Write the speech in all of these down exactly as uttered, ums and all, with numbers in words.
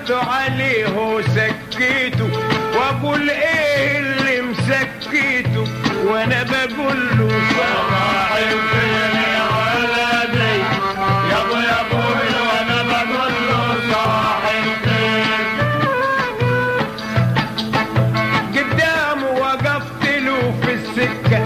قفلت عليه وسكيته واقول ايه اللي مسكيته وانا بقول له صباح الخير يا ولدي يا ابو يا ابوي وانا بقول له صباح الخير. قدامه وقفت له في السكه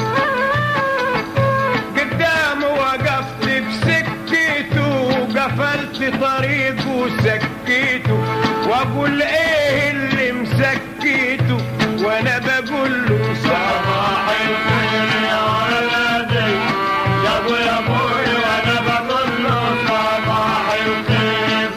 قدامه وقفت بسكته قفلت طريقه وسكيته واقول ايه اللي مسكيته وانا بقول له صباح الخير يا ولدي يا ابو يا ابوي وانا بقول له صباح الخير.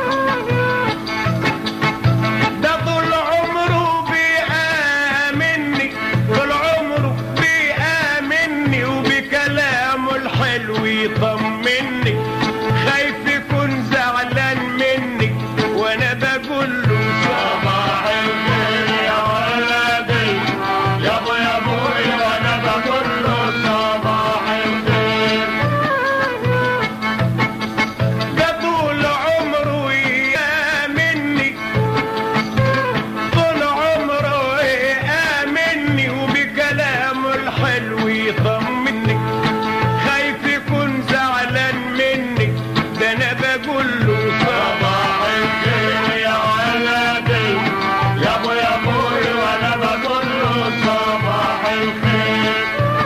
ده طول عمره بيآمني طول عمره بيآمني وبكلامه الحلو يطمني خايف يكون زعلان مني وانا بقول له صباح الخير يا ولدي يا ابو يا ابوي وانا بقول له صباح الخير. ده طول عمره يآمني طول عمره يآمني وبكلامه الحلو يطمني خايف يكون زعلان مني ده انا بقول له صباح الخير يا ولدي يا ابو يا ابوي وانا بقول له صباح الخير.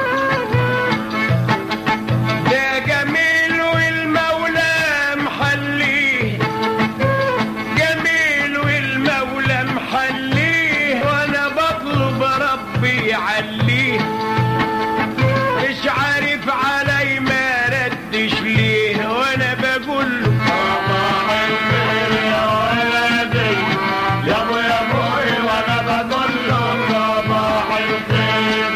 ده جميل والمولى محليه جميل والمولى محليه وانا بطلب ربي يعليه مش عارف علي ما ردش ليه وانا بقول له صباح الخير يا ولدي يا ابو يا ابوي وانا بقول له صباح الخير.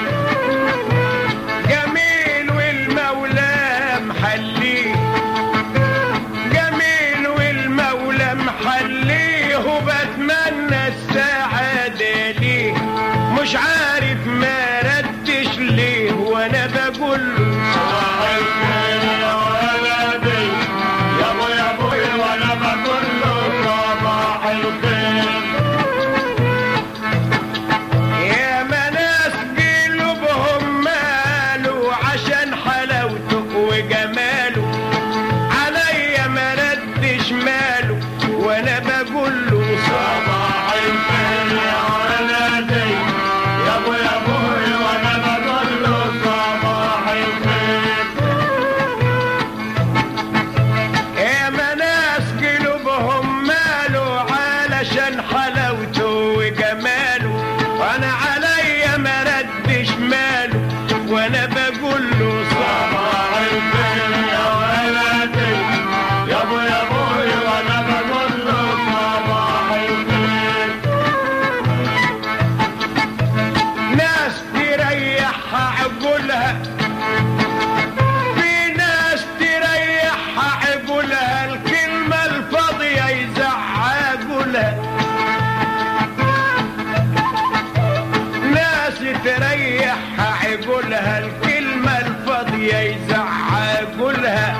جميل والمولى محليه جميل والمولى محليه وبتمنى السعادة ليه مش عارف ما ردش ليه وانا بقول له صباح الخير يا ولدي يا ابو يا ابوي وانا بقول له صباح الخير. يا مناس قلوبهم ماله عشان حلاوته وجماله عليا ما ردش ماله وانا بقول له صباح الخير يا ولدي يا ابو يا ابوي وانا بقول له صباح الخير. يا مناس قلوبهم ماله علشان حلاوته وجماله وانا عليا ما ردش ماله وانا بقول له صباح الخير يا ولدي يا ابو يا ابوي وانا بقول له صباح الخير. ناس تريحها عقولها في ناس تريحها عقولها الكلمة الفاضية يزعقولها ناس تريحها عقولها الكلمة الفاضية يزعقولها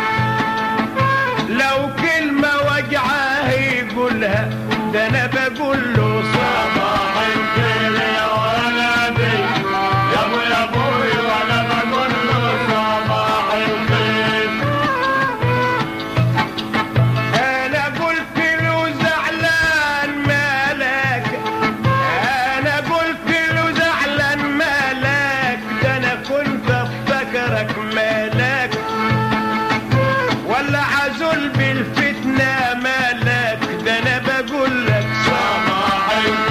لو كلمة وجعاه يقولها ده انا بقول له صباح الخير يا ولدي يا ابو يا ابوي وانا بقول له صباح الخير. انا قلت له زعلان مالك انا قلت له زعلان مالك ده انا كنت افتكرك مالك ولا عزل بالفتنة مالك ده انا بقول لك صباح الخير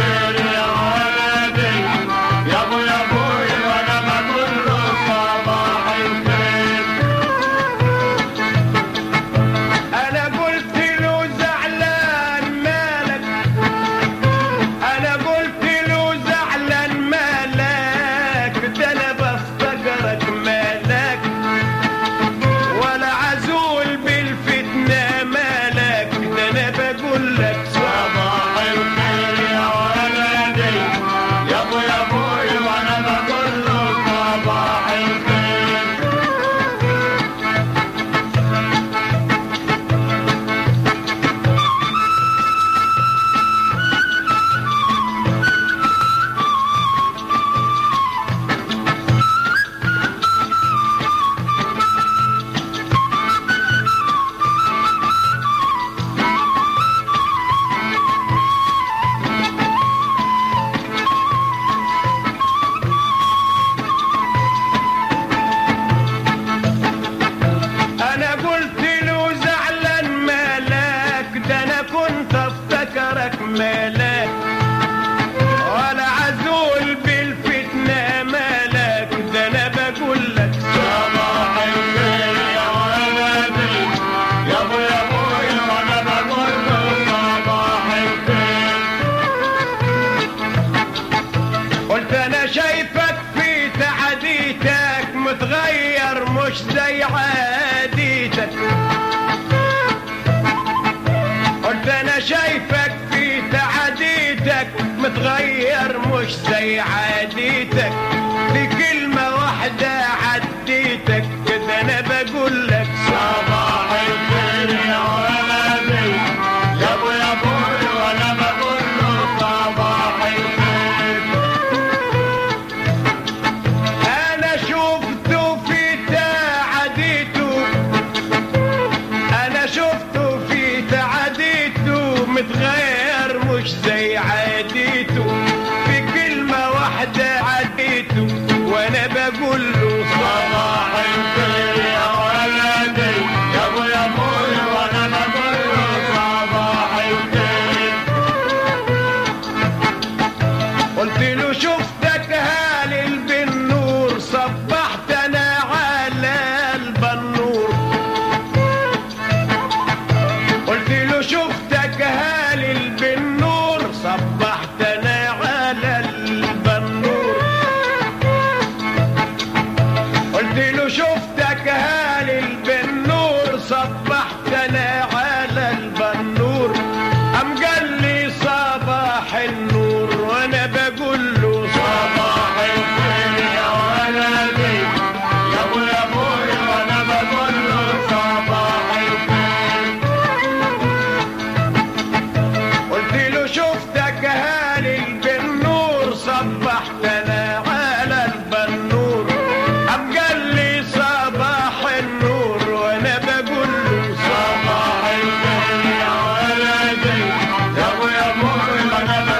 مالك ولا عزول بالفتنة مالك، ده انا بقول لك صباح الخير يا ولدي يا ابو يا ابويا، وانا بقول له صباح الخير. قلت انا شايفك في تعديتك متغير مش زي عاديتك، قلت انا شايفك في تعديتك متغير مش زي عاديتك، في كلمة واحدة عديتك كده انا بقول لك صباح الخير يا ولدي يا ابو يا ابوي، وانا بقول له صباح الخير. انا شفته في تعديته، انا شفته في تعديته متغير مش زي عاديته، في كلمة واحدة عديته وانا بقول له صباح الخير يا ولدي يا ابو يا ابوي، وانا بقول له صباح الخير. قلت له شفتك هالل بالنور، صبحت انا على البنور، قلت له شفتك هالل بالنور، صبحت انا على البنور، قلت له شفتك هالل بالنور، صبحت انا على البنور، قام قال لي صباح النور، وانا بقول له صباح الخير يا ولدي يا ابو يا ابوي، وانا بقول له صباح الخير. قلت له شفتك هالل بالنور، صبحت انا على البنور، قام قال لي صباح النور، وانا بقول له صباح الخير يا ولدي يا ابو يا ابوي، وانا